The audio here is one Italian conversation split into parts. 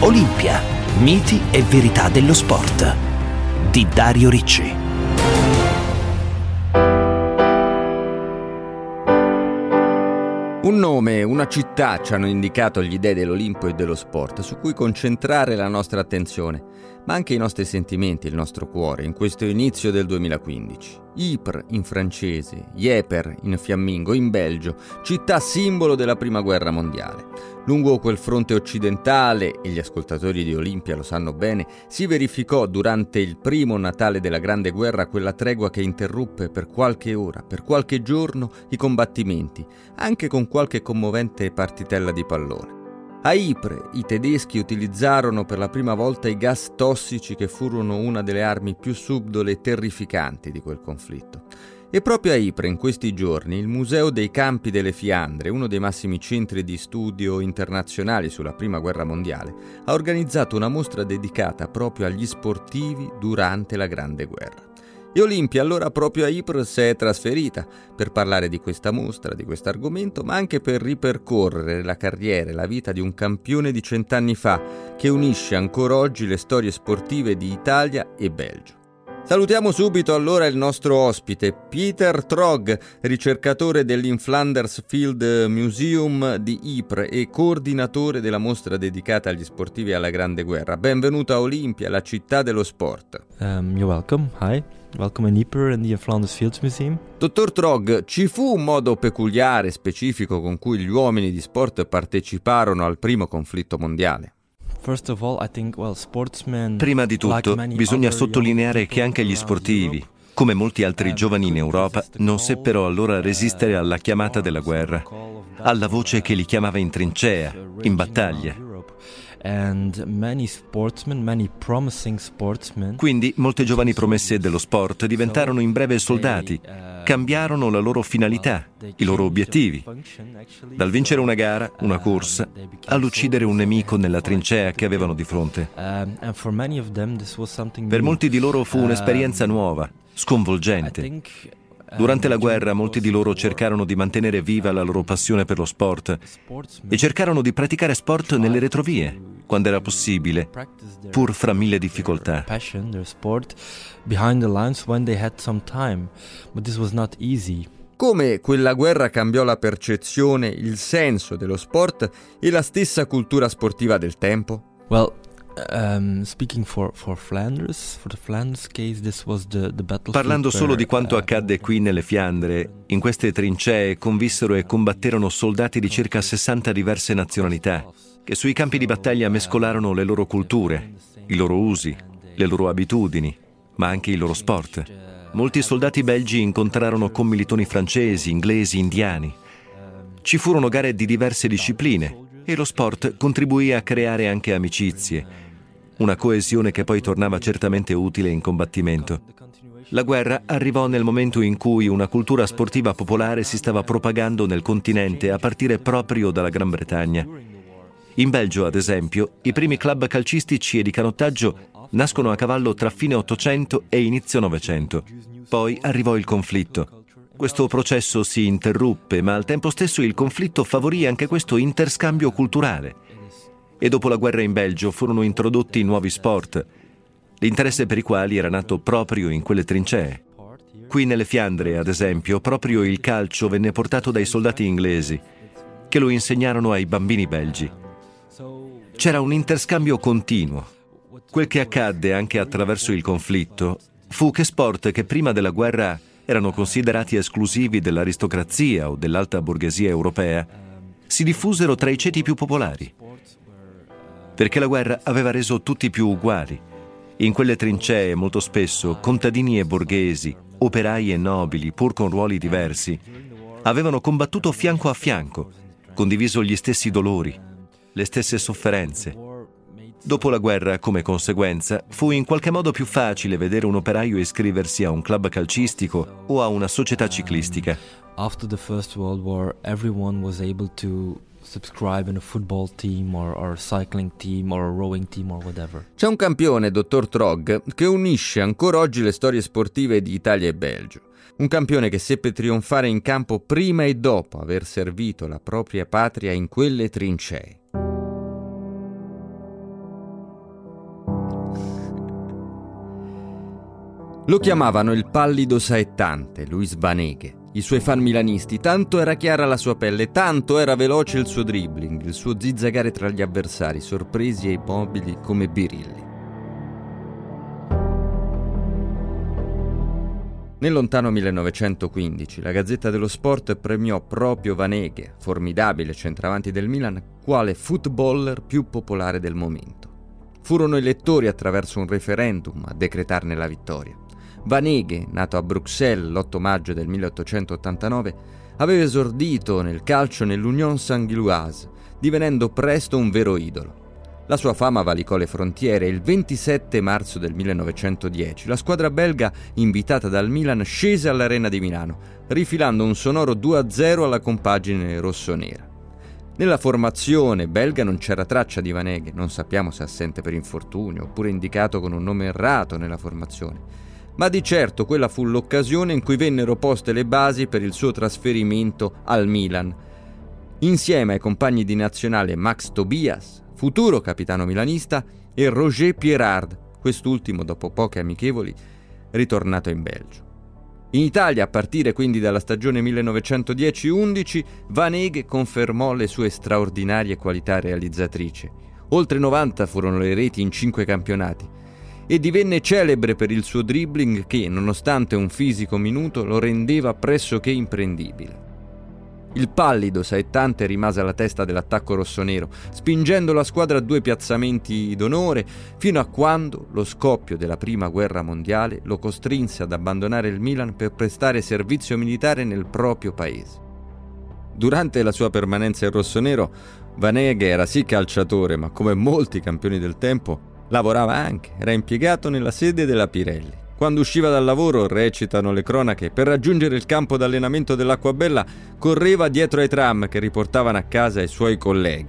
Olimpia, miti e verità dello sport di Dario Ricci. Un nome, una città ci hanno indicato gli dei dell'Olimpo e dello sport su cui concentrare la nostra attenzione, ma anche i nostri sentimenti, il nostro cuore, in questo inizio del 2015. Ypres in francese, Ypres in fiammingo, in Belgio, città simbolo della Prima Guerra Mondiale. Lungo quel fronte occidentale, e gli ascoltatori di Olimpia lo sanno bene, si verificò durante il primo Natale della Grande Guerra quella tregua che interruppe per qualche ora, per qualche giorno, i combattimenti, anche con qualche commovente partitella di pallone. A Ypres i tedeschi utilizzarono per la prima volta i gas tossici che furono una delle armi più subdole e terrificanti di quel conflitto. E proprio a Ypres in questi giorni il Museo dei Campi delle Fiandre, uno dei massimi centri di studio internazionali sulla Prima Guerra Mondiale, ha organizzato una mostra dedicata proprio agli sportivi durante la Grande Guerra. E Olimpia allora proprio a Ypres si è trasferita per parlare di questa mostra, di questo argomento, ma anche per ripercorrere la carriera e la vita di un campione di 100 anni fa che unisce ancora oggi le storie sportive di Italia e Belgio. Salutiamo subito allora il nostro ospite, Pieter Trogg, ricercatore dell'Inflanders Field Museum di Ypres e coordinatore della mostra dedicata agli sportivi alla Grande Guerra. Benvenuto a Olimpia, la città dello sport. You're welcome. Hi. Welcome in Ypres in the Inflanders Fields Museum. Dottor Trogg, ci fu un modo peculiare, specifico con cui gli uomini di sport parteciparono al primo conflitto mondiale? Prima di tutto, bisogna sottolineare che anche gli sportivi, come molti altri giovani in Europa, non seppero allora resistere alla chiamata della guerra, alla voce che li chiamava in trincea, in battaglia. Quindi molte giovani promesse dello sport diventarono in breve soldati, cambiarono la loro finalità, i loro obiettivi, dal vincere una gara, una corsa, all'uccidere un nemico nella trincea che avevano di fronte. Per molti di loro fu un'esperienza nuova, sconvolgente. Durante la guerra molti di loro cercarono di mantenere viva la loro passione per lo sport e cercarono di praticare sport nelle retrovie, quando era possibile, pur fra mille difficoltà. Come quella guerra cambiò la percezione, il senso dello sport e la stessa cultura sportiva del tempo? Parlando solo di quanto accadde qui nelle Fiandre, in queste trincee convissero e combatterono soldati di circa 60 diverse nazionalità, che sui campi di battaglia mescolarono le loro culture, i loro usi, le loro abitudini, ma anche i loro sport. Molti soldati belgi incontrarono commilitoni francesi, inglesi, indiani. Ci furono gare di diverse discipline e lo sport contribuì a creare anche amicizie, una coesione che poi tornava certamente utile in combattimento. La guerra arrivò nel momento in cui una cultura sportiva popolare si stava propagando nel continente a partire proprio dalla Gran Bretagna. In Belgio, ad esempio, i primi club calcistici e di canottaggio nascono a cavallo tra fine 800 e inizio 900. Poi arrivò il conflitto. Questo processo si interruppe, ma al tempo stesso il conflitto favorì anche questo interscambio culturale. E dopo la guerra in Belgio furono introdotti nuovi sport, l'interesse per i quali era nato proprio in quelle trincee. Qui nelle Fiandre, ad esempio, proprio il calcio venne portato dai soldati inglesi, che lo insegnarono ai bambini belgi. C'era un interscambio continuo. Quel che accadde anche attraverso il conflitto fu che sport che prima della guerra erano considerati esclusivi dell'aristocrazia o dell'alta borghesia europea si diffusero tra i ceti più popolari. Perché la guerra aveva reso tutti più uguali. In quelle trincee molto spesso contadini e borghesi, operai e nobili, pur con ruoli diversi, avevano combattuto fianco a fianco, condiviso gli stessi dolori, le stesse sofferenze. Dopo la guerra, come conseguenza, fu in qualche modo più facile vedere un operaio iscriversi a un club calcistico o a una società ciclistica. After the First World War, everyone was able to subscribe in a football team or a cycling team or a rowing team or whatever. C'è un campione, dottor Trogg, che unisce ancora oggi le storie sportive di Italia e Belgio. Un campione che seppe trionfare in campo prima e dopo aver servito la propria patria in quelle trincee. Lo chiamavano il pallido saettante, Luis Vaneghe. I suoi fan milanisti, tanto era chiara la sua pelle, tanto era veloce il suo dribbling, il suo zizzagare tra gli avversari, sorpresi e immobili come birilli. Nel lontano 1915 la Gazzetta dello Sport premiò proprio Vaneghe, formidabile centravanti del Milan, quale footballer più popolare del momento. Furono i lettori attraverso un referendum a decretarne la vittoria. Vaneghe, nato a Bruxelles l'8 maggio del 1889, aveva esordito nel calcio nell'Union Saint-Gilloise, divenendo presto un vero idolo. La sua fama valicò le frontiere e il 27 marzo del 1910 la squadra belga, invitata dal Milan, scese all'Arena di Milano, rifilando un sonoro 2-0 alla compagine rossonera. Nella formazione belga non c'era traccia di Vaneghe, non sappiamo se assente per infortunio oppure indicato con un nome errato nella formazione. Ma di certo quella fu l'occasione in cui vennero poste le basi per il suo trasferimento al Milan. Insieme ai compagni di nazionale Max Tobias, futuro capitano milanista, e Roger Pierrard, quest'ultimo dopo poche amichevoli, ritornato in Belgio. In Italia, a partire quindi dalla stagione 1910-11, Vaneghe confermò le sue straordinarie qualità realizzatrici. Oltre 90 furono le reti in 5 campionati, e divenne celebre per il suo dribbling che, nonostante un fisico minuto, lo rendeva pressoché imprendibile. Il pallido saettante rimase alla testa dell'attacco rossonero, spingendo la squadra a 2 piazzamenti d'onore, fino a quando lo scoppio della Prima Guerra Mondiale lo costrinse ad abbandonare il Milan per prestare servizio militare nel proprio paese. Durante la sua permanenza in rossonero, Vaneghe era sì calciatore, ma come molti campioni del tempo, lavorava anche, era impiegato nella sede della Pirelli. Quando usciva dal lavoro, recitano le cronache, per raggiungere il campo d'allenamento dell'Acquabella correva dietro ai tram che riportavano a casa i suoi colleghi.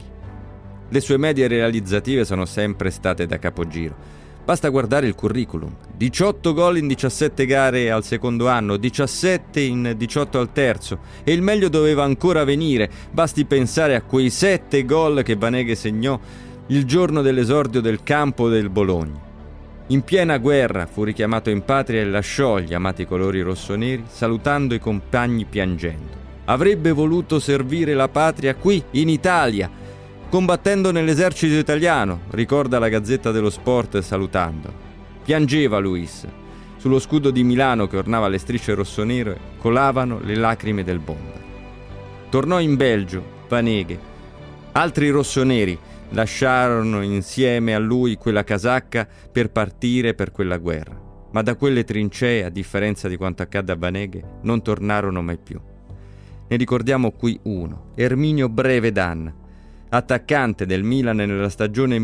Le sue medie realizzative sono sempre state da capogiro. Basta guardare il curriculum: 18 gol in 17 gare al secondo anno, 17 in 18 al terzo, e il meglio doveva ancora venire. Basti pensare a quei 7 gol che Vaneghe segnò il giorno dell'esordio del campo del Bologna. In piena guerra fu richiamato in patria e lasciò gli amati colori rossoneri, salutando i compagni piangendo. Avrebbe voluto servire la patria qui, in Italia, combattendo nell'esercito italiano, ricorda la Gazzetta dello Sport salutando. Piangeva Luis. Sullo scudo di Milano che ornava le strisce rossonere colavano le lacrime del bomber. Tornò in Belgio, Vaneghe. Altri rossoneri lasciarono insieme a lui quella casacca per partire per quella guerra, ma da quelle trincee, a differenza di quanto accadde a Vaneghe, non tornarono mai più. Ne ricordiamo qui uno, Erminio Brevedan, attaccante del Milan nella stagione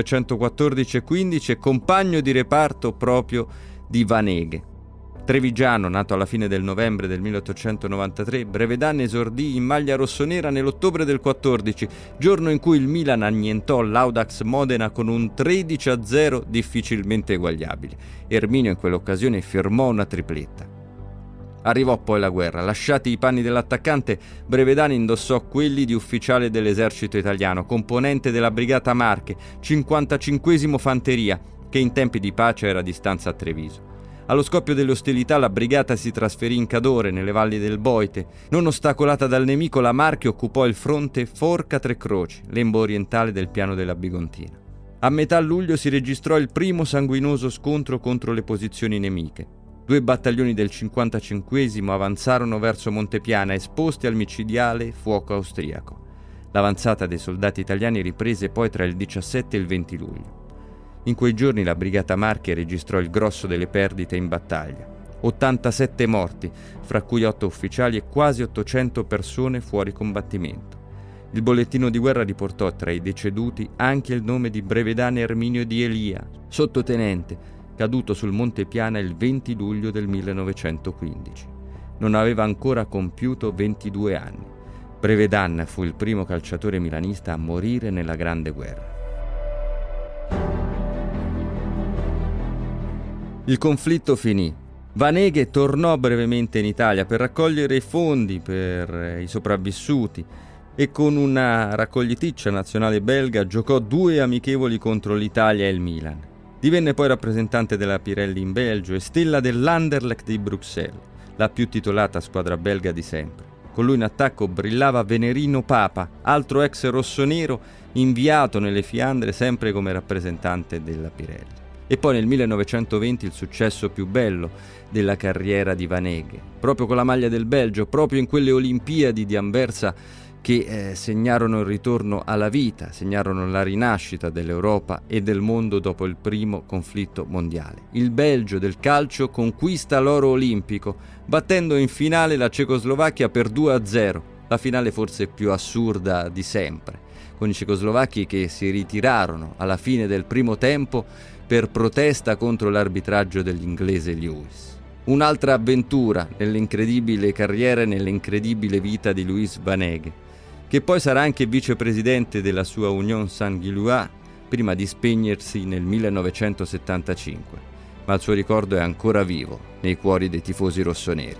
1914-15 e compagno di reparto proprio di Vaneghe. Trevigiano, nato alla fine del novembre del 1893, Brevedan esordì in maglia rossonera nell'ottobre del 14, giorno in cui il Milan annientò l'Audax Modena con un 13-0 difficilmente eguagliabile. Erminio in quell'occasione firmò una tripletta. Arrivò poi la guerra. Lasciati i panni dell'attaccante, Brevedan indossò quelli di ufficiale dell'esercito italiano, componente della Brigata Marche, 55esimo Fanteria, che in tempi di pace era di stanza a Treviso. Allo scoppio delle ostilità la brigata si trasferì in Cadore, nelle valli del Boite. Non ostacolata dal nemico, la Marche occupò il fronte Forca Tre Croci, lembo orientale del piano della Bigontina. A metà luglio si registrò il primo sanguinoso scontro contro le posizioni nemiche. 2 battaglioni del 55esimo avanzarono verso Montepiana, esposti al micidiale fuoco austriaco. L'avanzata dei soldati italiani riprese poi tra il 17 e il 20 luglio. In quei giorni la Brigata Marche registrò il grosso delle perdite in battaglia. 87 morti, fra cui 8 ufficiali e quasi 800 persone fuori combattimento. Il bollettino di guerra riportò tra i deceduti anche il nome di Brevedan Erminio di Elia, sottotenente, caduto sul Monte Piana il 20 luglio del 1915. Non aveva ancora compiuto 22 anni. Brevedan fu il primo calciatore milanista a morire nella Grande Guerra. Il conflitto finì. Vaneghe tornò brevemente in Italia per raccogliere i fondi per i sopravvissuti e con una raccogliticcia nazionale belga giocò 2 amichevoli contro l'Italia e il Milan. Divenne poi rappresentante della Pirelli in Belgio e stella dell'Anderlecht di Bruxelles, la più titolata squadra belga di sempre. Con lui in attacco brillava Venerino Papa, altro ex rossonero inviato nelle Fiandre sempre come rappresentante della Pirelli. E poi nel 1920 il successo più bello della carriera di Vaneghe, proprio con la maglia del Belgio, proprio in quelle Olimpiadi di Anversa che segnarono il ritorno alla vita, segnarono la rinascita dell'Europa e del mondo dopo il primo conflitto mondiale. Il Belgio del calcio conquista l'oro olimpico, battendo in finale la Cecoslovacchia per 2-0, la finale forse più assurda di sempre, con i cecoslovacchi che si ritirarono alla fine del primo tempo per protesta contro l'arbitraggio dell'inglese Lewis. Un'altra avventura nell'incredibile carriera e nell'incredibile vita di Louis Vaneghe, che poi sarà anche vicepresidente della sua Union Saint-Gilloise prima di spegnersi nel 1975, ma il suo ricordo è ancora vivo nei cuori dei tifosi rossoneri.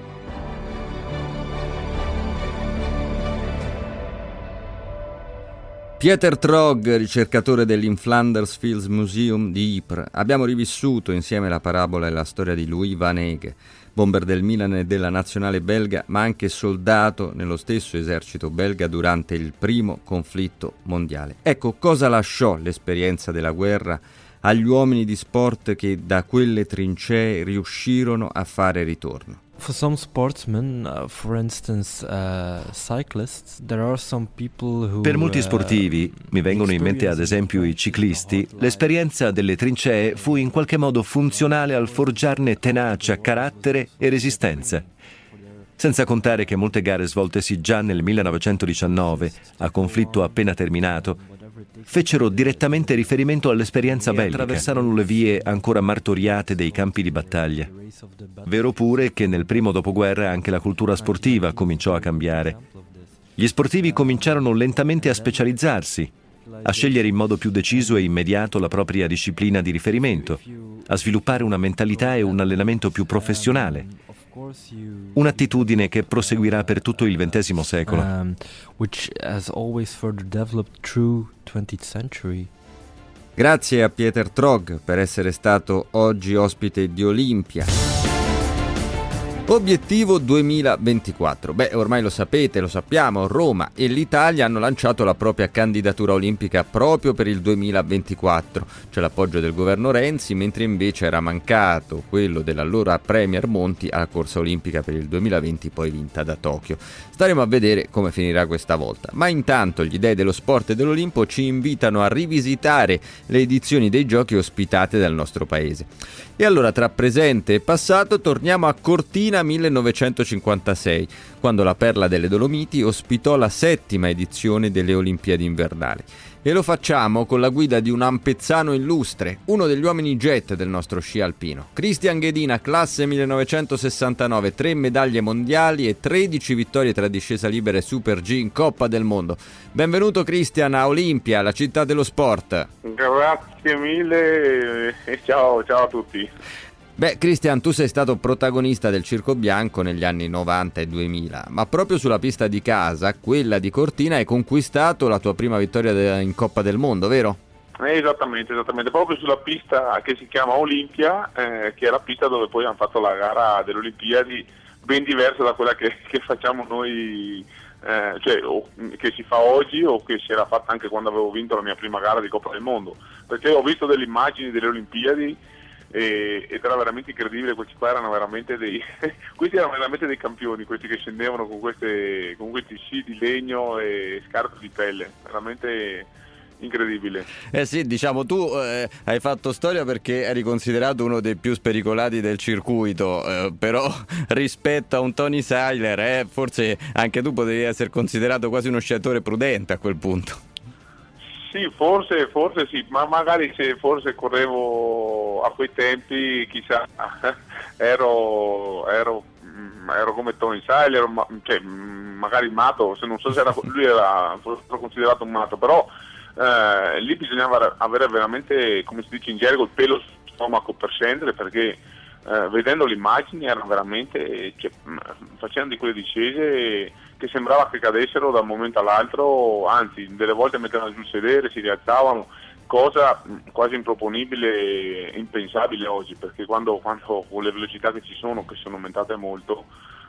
Pieter Trog, ricercatore dell'Inflanders Fields Museum di Ypres, abbiamo rivissuto insieme la parabola e la storia di Louis Vaneghe, bomber del Milan e della nazionale belga, ma anche soldato nello stesso esercito belga durante il primo conflitto mondiale. Ecco, cosa lasciò l'esperienza della guerra agli uomini di sport che da quelle trincee riuscirono a fare ritorno? For some sportsmen, for instance cyclists, there are some people who Per molti sportivi, mi vengono in mente ad esempio i ciclisti, l'esperienza delle trincee fu in qualche modo funzionale al forgiarne tenacia, carattere e resistenza. Senza contare che molte gare svoltesi già nel 1919, a conflitto appena terminato, fecero direttamente riferimento all'esperienza bellica, attraversarono le vie ancora martoriate dei campi di battaglia. Vero pure che nel primo dopoguerra anche la cultura sportiva cominciò a cambiare. Gli sportivi cominciarono lentamente a specializzarsi, a scegliere in modo più deciso e immediato la propria disciplina di riferimento, a sviluppare una mentalità e un allenamento più professionale. Un'attitudine che proseguirà per tutto il XX secolo. Which has always further developed through 20th century. Grazie a Pieter Trog per essere stato oggi ospite di Olimpia. Obiettivo 2024. Ormai lo sapete, lo sappiamo, Roma e l'Italia hanno lanciato la propria candidatura olimpica proprio per il 2024. C'è l'appoggio del governo Renzi, mentre invece era mancato quello dell'allora premier Monti alla corsa olimpica per il 2020, poi vinta da Tokyo. Staremo a vedere come finirà questa volta. Ma intanto gli dei dello sport e dell'Olimpo ci invitano a rivisitare le edizioni dei giochi ospitate dal nostro paese. E allora, tra presente e passato, torniamo a Cortina 1956, quando la Perla delle Dolomiti ospitò la 7ª edizione delle Olimpiadi invernali. E lo facciamo con la guida di un ampezzano illustre, uno degli uomini jet del nostro sci alpino. Cristian Ghedina, classe 1969, 3 medaglie mondiali e 13 vittorie tra discesa libera e Super G in Coppa del Mondo. Benvenuto Cristian a Olimpia, la città dello sport. Grazie mille e ciao a tutti. Cristian, tu sei stato protagonista del Circo Bianco negli anni 90 e 2000, ma proprio sulla pista di casa, quella di Cortina, hai conquistato la tua prima vittoria in Coppa del Mondo, vero? Esattamente, proprio sulla pista che si chiama Olimpia, che è la pista dove poi hanno fatto la gara delle Olimpiadi, ben diversa da quella che facciamo noi, che si fa oggi o che si era fatta anche quando avevo vinto la mia prima gara di Coppa del Mondo, perché ho visto delle immagini delle Olimpiadi ed era veramente incredibile. Questi erano veramente dei campioni, questi che scendevano con questi sci di legno e scarpe di pelle, veramente incredibile. Sì, diciamo tu hai fatto storia perché eri considerato uno dei più spericolati del circuito, però rispetto a un Tony Seiler forse anche tu potevi essere considerato quasi uno sciatore prudente a quel punto. Sì, forse sì, ma magari se forse correvo a quei tempi, chissà, ero come Tony Seiler, magari matto, non so se lui era considerato un matto, però lì bisognava avere veramente, come si dice in gergo, il pelo sul stomaco per scendere, perché vedendo le immagini erano veramente, facendo di quelle discese che sembrava che cadessero da un momento all'altro, anzi delle volte mettevano giù il sedere, si rialzavano, cosa quasi improponibile e impensabile oggi, perché quando con le velocità che ci sono, che sono aumentate molto,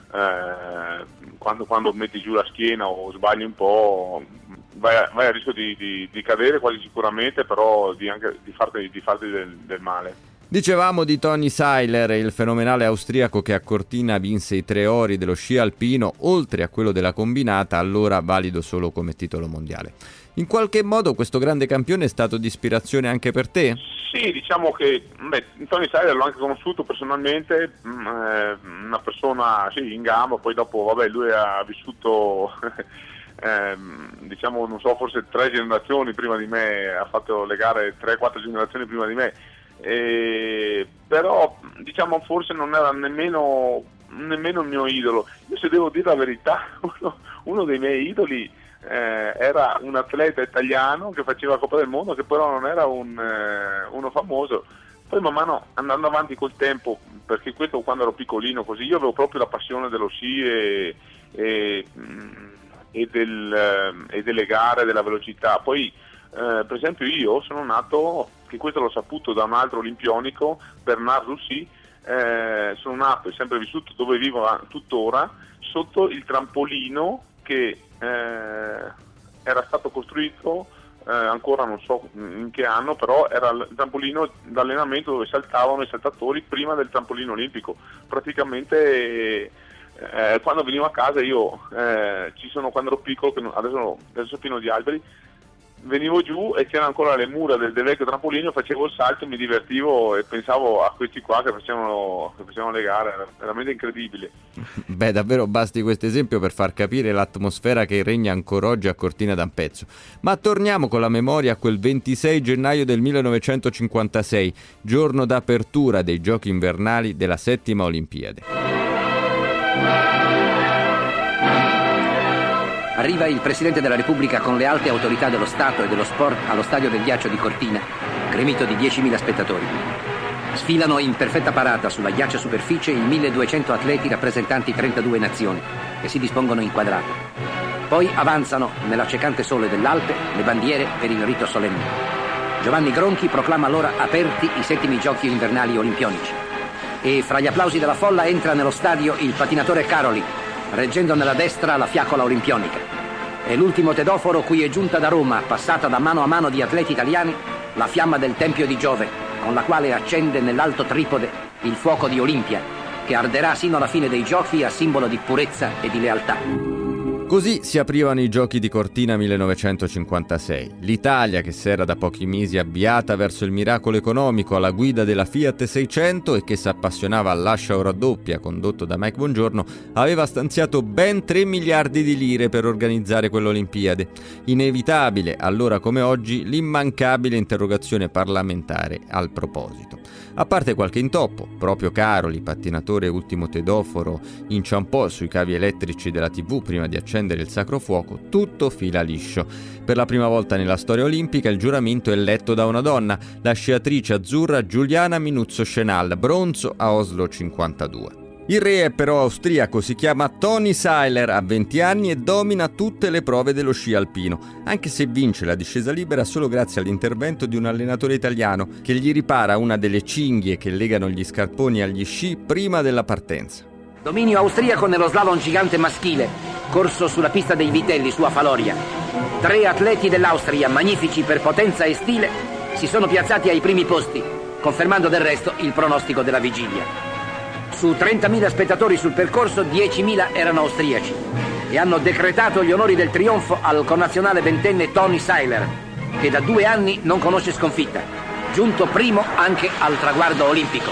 quando metti giù la schiena o sbagli un po', vai a rischio di cadere quasi sicuramente, però di farti del male. Dicevamo di Toni Seiler, il fenomenale austriaco che a Cortina vinse i 3 ori dello sci alpino, oltre a quello della combinata, allora valido solo come titolo mondiale. In qualche modo questo grande campione è stato di ispirazione anche per te? Sì, diciamo che Toni Seiler l'ho anche conosciuto personalmente, una persona in gamba, poi dopo lui ha vissuto diciamo, non so, forse 3 generazioni prima di me, ha fatto le gare 3-4 generazioni prima di me, però diciamo forse non era nemmeno il mio idolo. Io, se devo dire la verità, uno dei miei idoli era un atleta italiano che faceva la Coppa del Mondo, che però non era uno famoso. Poi man mano, andando avanti col tempo, perché questo quando ero piccolino così, io avevo proprio la passione dello sci e delle gare, della velocità. Poi per esempio io sono nato, che questo l'ho saputo da un altro olimpionico, Bernard Roussy, sono nato e sempre vissuto dove vivo tuttora, sotto il trampolino che era stato costruito, ancora non so in che anno, però era il trampolino d'allenamento dove saltavano i saltatori prima del trampolino olimpico. Praticamente quando venivo a casa io, quando ero piccolo, adesso è pieno di alberi, venivo giù e c'erano ancora le mura del vecchio trampolino, facevo il salto, mi divertivo e pensavo a questi qua che facevano le gare. Era veramente incredibile. Beh, davvero basti questo esempio per far capire l'atmosfera che regna ancora oggi a Cortina d'Ampezzo. Ma torniamo con la memoria a quel 26 gennaio del 1956, giorno d'apertura dei Giochi invernali della 7ª Olimpiade. Arriva il Presidente della Repubblica con le alte autorità dello Stato e dello sport allo stadio del ghiaccio di Cortina, gremito di 10.000 spettatori. Sfilano in perfetta parata sulla ghiaccia superficie i 1.200 atleti rappresentanti 32 nazioni, che si dispongono in quadrato. Poi avanzano, nell'accecante sole dell'Alpe, le bandiere per il rito solenne. Giovanni Gronchi proclama allora aperti i 7imi Giochi invernali olimpionici. E fra gli applausi della folla entra nello stadio il pattinatore Caroli, reggendo nella destra la fiaccola olimpionica. È l'ultimo tedoforo cui è giunta da Roma, passata da mano a mano di atleti italiani, la fiamma del Tempio di Giove, con la quale accende nell'alto tripode il fuoco di Olimpia, che arderà sino alla fine dei Giochi a simbolo di purezza e di lealtà. Così si aprivano i Giochi di Cortina 1956. L'Italia, che si era da pochi mesi avviata verso il miracolo economico alla guida della Fiat 600 e che si appassionava all'ascia o raddoppia condotto da Mike Bongiorno, aveva stanziato ben 3 miliardi di lire per organizzare quell'Olimpiade. Inevitabile, allora come oggi, l'immancabile interrogazione parlamentare al proposito. A parte qualche intoppo, proprio Caroli, pattinatore ultimo tedoforo, inciampò sui cavi elettrici della TV prima di accendere il sacro fuoco, tutto fila liscio. Per la prima volta nella storia olimpica il giuramento è letto da una donna, la sciatrice azzurra Giuliana Minuzzo-Schenal, bronzo a Oslo 52. Il re è però austriaco, si chiama Toni Seiler, ha 20 anni e domina tutte le prove dello sci alpino, anche se vince la discesa libera solo grazie all'intervento di un allenatore italiano che gli ripara una delle cinghie che legano gli scarponi agli sci prima della partenza. Dominio austriaco nello slalom gigante maschile, corso sulla pista dei Vitelli su Afaloria. 3 atleti dell'Austria, magnifici per potenza e stile, si sono piazzati ai primi posti, confermando del resto il pronostico della vigilia. Su 30.000 spettatori sul percorso, 10.000 erano austriaci e hanno decretato gli onori del trionfo al connazionale ventenne Toni Seiler, che da 2 anni non conosce sconfitta, giunto primo anche al traguardo olimpico.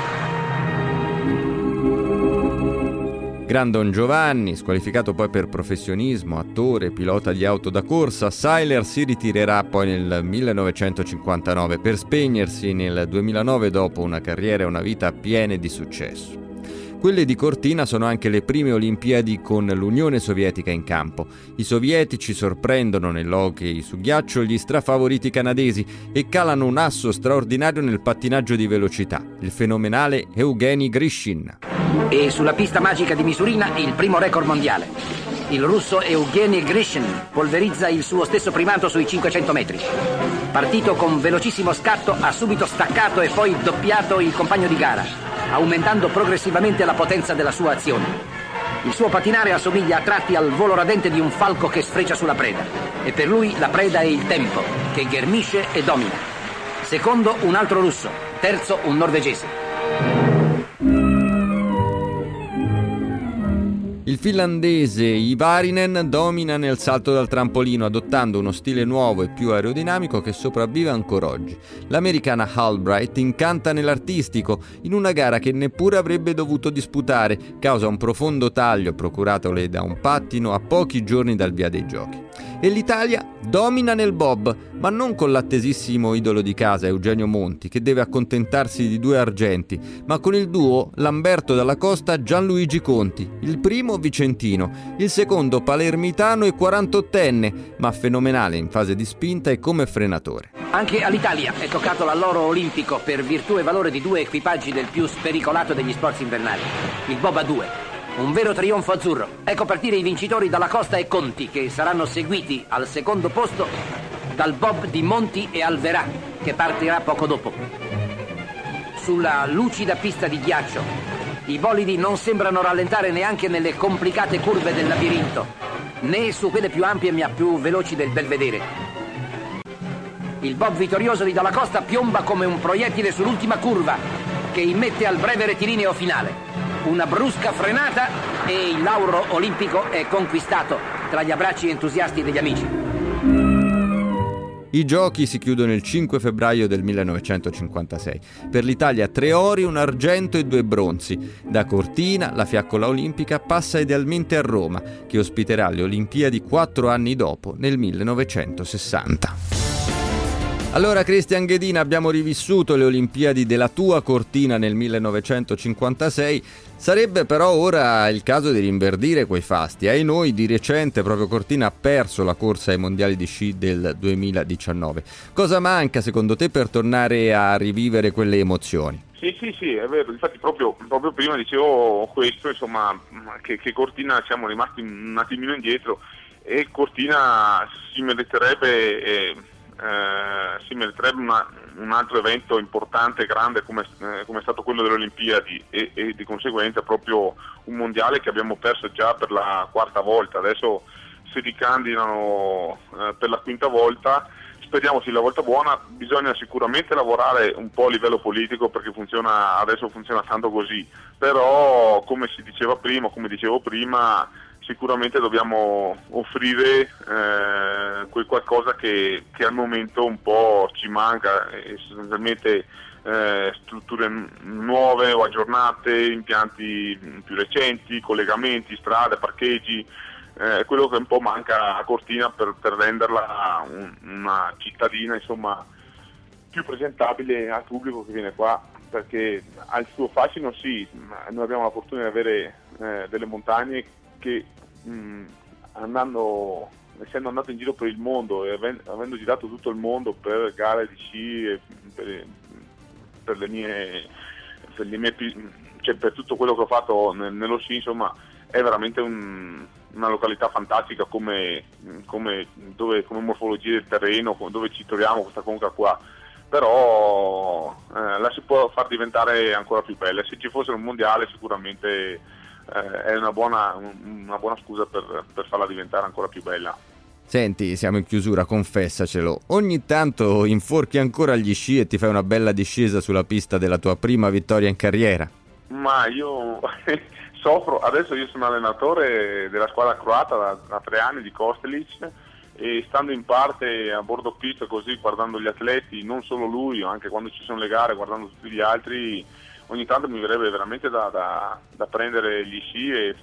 Gran Don Giovanni, squalificato poi per professionismo, attore, pilota di auto da corsa, Seiler si ritirerà poi nel 1959 per spegnersi nel 2009 dopo una carriera e una vita piene di successo. Quelle di Cortina sono anche le prime Olimpiadi con l'Unione Sovietica in campo. I sovietici sorprendono nell'hockey su ghiaccio gli strafavoriti canadesi e calano un asso straordinario nel pattinaggio di velocità, il fenomenale Evgeny Grishin. E sulla pista magica di Misurina il primo record mondiale. il russo Evgeny Grishin polverizza il suo stesso primato sui 500 metri. Partito con velocissimo scatto, ha subito staccato e poi doppiato il compagno di gara, aumentando progressivamente la potenza della sua azione. Il suo patinare assomiglia a tratti al volo radente di un falco che sfreccia sulla preda, e per lui la preda è il tempo, che ghermisce e domina. Secondo un altro russo, terzo un norvegese. Il finlandese Ivarinen domina nel salto dal trampolino, adottando uno stile nuovo e più aerodinamico che sopravvive ancora oggi. L'americana Albright incanta nell'artistico, in una gara che neppure avrebbe dovuto disputare, causa un profondo taglio procuratole da un pattino a pochi giorni dal via dei giochi. E l'Italia domina nel bob, ma non con l'attesissimo idolo di casa Eugenio Monti, che deve accontentarsi di 2 argenti, ma con il duo Lamberto Dalla Costa-Gianluigi Conti, il primo vicentino, il secondo palermitano e 48enne, ma fenomenale in fase di spinta e come frenatore. Anche all'Italia è toccato l'alloro olimpico per virtù e valore di 2 equipaggi del più spericolato degli sport invernali, il bob a 2. Un vero trionfo azzurro. Ecco partire i vincitori Dalla Costa e Conti, che saranno seguiti al secondo posto dal bob di Monti e Alverà, che partirà poco dopo. Sulla lucida pista di ghiaccio, i bolidi non sembrano rallentare neanche nelle complicate curve del labirinto, né su quelle più ampie ma più veloci del Belvedere. Il bob vittorioso di Dalla Costa piomba come un proiettile sull'ultima curva, che immette al breve rettilineo finale. Una brusca frenata e il lauro olimpico è conquistato tra gli abbracci entusiasti degli amici. I giochi si chiudono il 5 febbraio del 1956. Per l'Italia 3 ori, un argento e 2 bronzi. Da Cortina la fiaccola olimpica passa idealmente a Roma, che ospiterà le Olimpiadi 4 anni dopo, nel 1960. Allora Cristian Ghedina, abbiamo rivissuto le Olimpiadi della tua Cortina nel 1956, sarebbe però ora il caso di rinverdire quei fasti. Noi di recente proprio Cortina ha perso la corsa ai mondiali di sci del 2019. Cosa manca secondo te per tornare a rivivere quelle emozioni? Sì, è vero, infatti proprio prima dicevo questo, insomma, che Cortina siamo rimasti un attimino indietro e Cortina si meriterebbe un altro evento importante, grande come è stato quello delle Olimpiadi e di conseguenza proprio un mondiale che abbiamo perso già per la 4ª volta. Adesso si ricandidano per la 5ª volta, speriamo sia la volta buona. Bisogna sicuramente lavorare un po' a livello politico perché adesso funziona tanto così, però come dicevo prima, sicuramente dobbiamo offrire quel qualcosa che al momento un po' ci manca, sostanzialmente strutture nuove o aggiornate, impianti più recenti, collegamenti, strade, parcheggi, quello che un po' manca a Cortina per renderla una cittadina, insomma, più presentabile al pubblico che viene qua, perché ha il suo fascino. Sì, noi abbiamo la fortuna di avere delle montagne che essendo andato in giro per il mondo e avendo girato tutto il mondo per gare di sci e per tutto quello che ho fatto nello sci, insomma, è veramente una località fantastica come morfologia del terreno, dove ci troviamo questa conca qua. Però la si può far diventare ancora più bella. Se ci fosse un mondiale sicuramente è una buona scusa per farla diventare ancora più bella. Senti, siamo in chiusura, confessacelo. Ogni tanto inforchi ancora gli sci e ti fai una bella discesa sulla pista della tua prima vittoria in carriera? Ma io soffro. Adesso io sono allenatore della squadra croata da 3 anni di Kostelic, e stando in parte a bordo pista così, guardando gli atleti, non solo lui, anche quando ci sono le gare, guardando tutti gli altri, ogni tanto mi verrebbe veramente da prendere gli sci e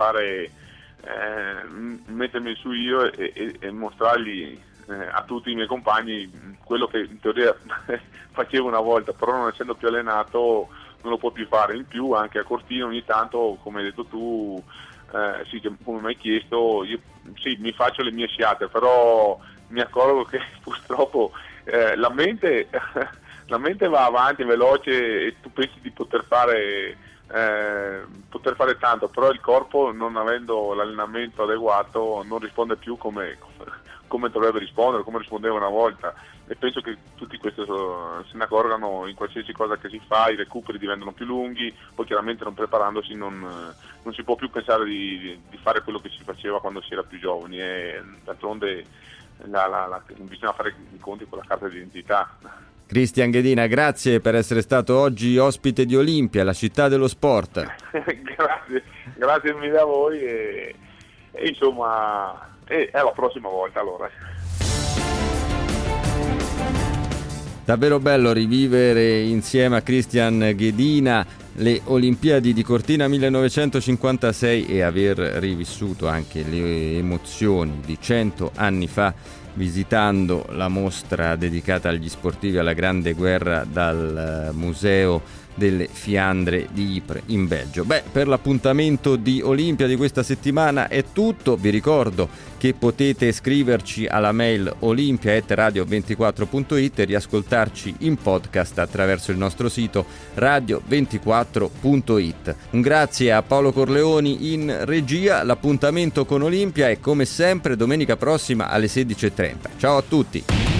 mettermi su io e mostrargli a tutti i miei compagni quello che in teoria facevo una volta, però non essendo più allenato non lo può più fare. In più anche a Cortina ogni tanto, come hai detto tu, sì, come mi hai chiesto, io sì, mi faccio le mie sciate, però mi accorgo che purtroppo la mente la mente va avanti veloce e tu pensi di poter fare tanto, però il corpo, non avendo l'allenamento adeguato, non risponde più come dovrebbe rispondere, come rispondeva una volta, e penso che tutti questi se ne accorgano in qualsiasi cosa che si fa. I recuperi diventano più lunghi, poi chiaramente non preparandosi non si può più pensare di fare quello che si faceva quando si era più giovani, e d'altronde bisogna fare i conti con la carta d'identità. Cristian Ghedina, grazie per essere stato oggi ospite di Olimpia, la città dello sport. grazie mille a voi e insomma alla prossima volta allora. Davvero bello rivivere insieme a Cristian Ghedina le Olimpiadi di Cortina 1956 e aver rivissuto anche le emozioni di 100 anni fa visitando la mostra dedicata agli sportivi alla Grande Guerra dal Museo delle Fiandre di Ypres in Belgio. Per l'appuntamento di Olimpia di questa settimana è tutto. Vi ricordo che potete scriverci alla mail olimpia@radio24.it e riascoltarci in podcast attraverso il nostro sito radio24.it. Un grazie a Paolo Corleoni in regia. L'appuntamento con Olimpia è come sempre domenica prossima alle 16:30. Ciao a tutti.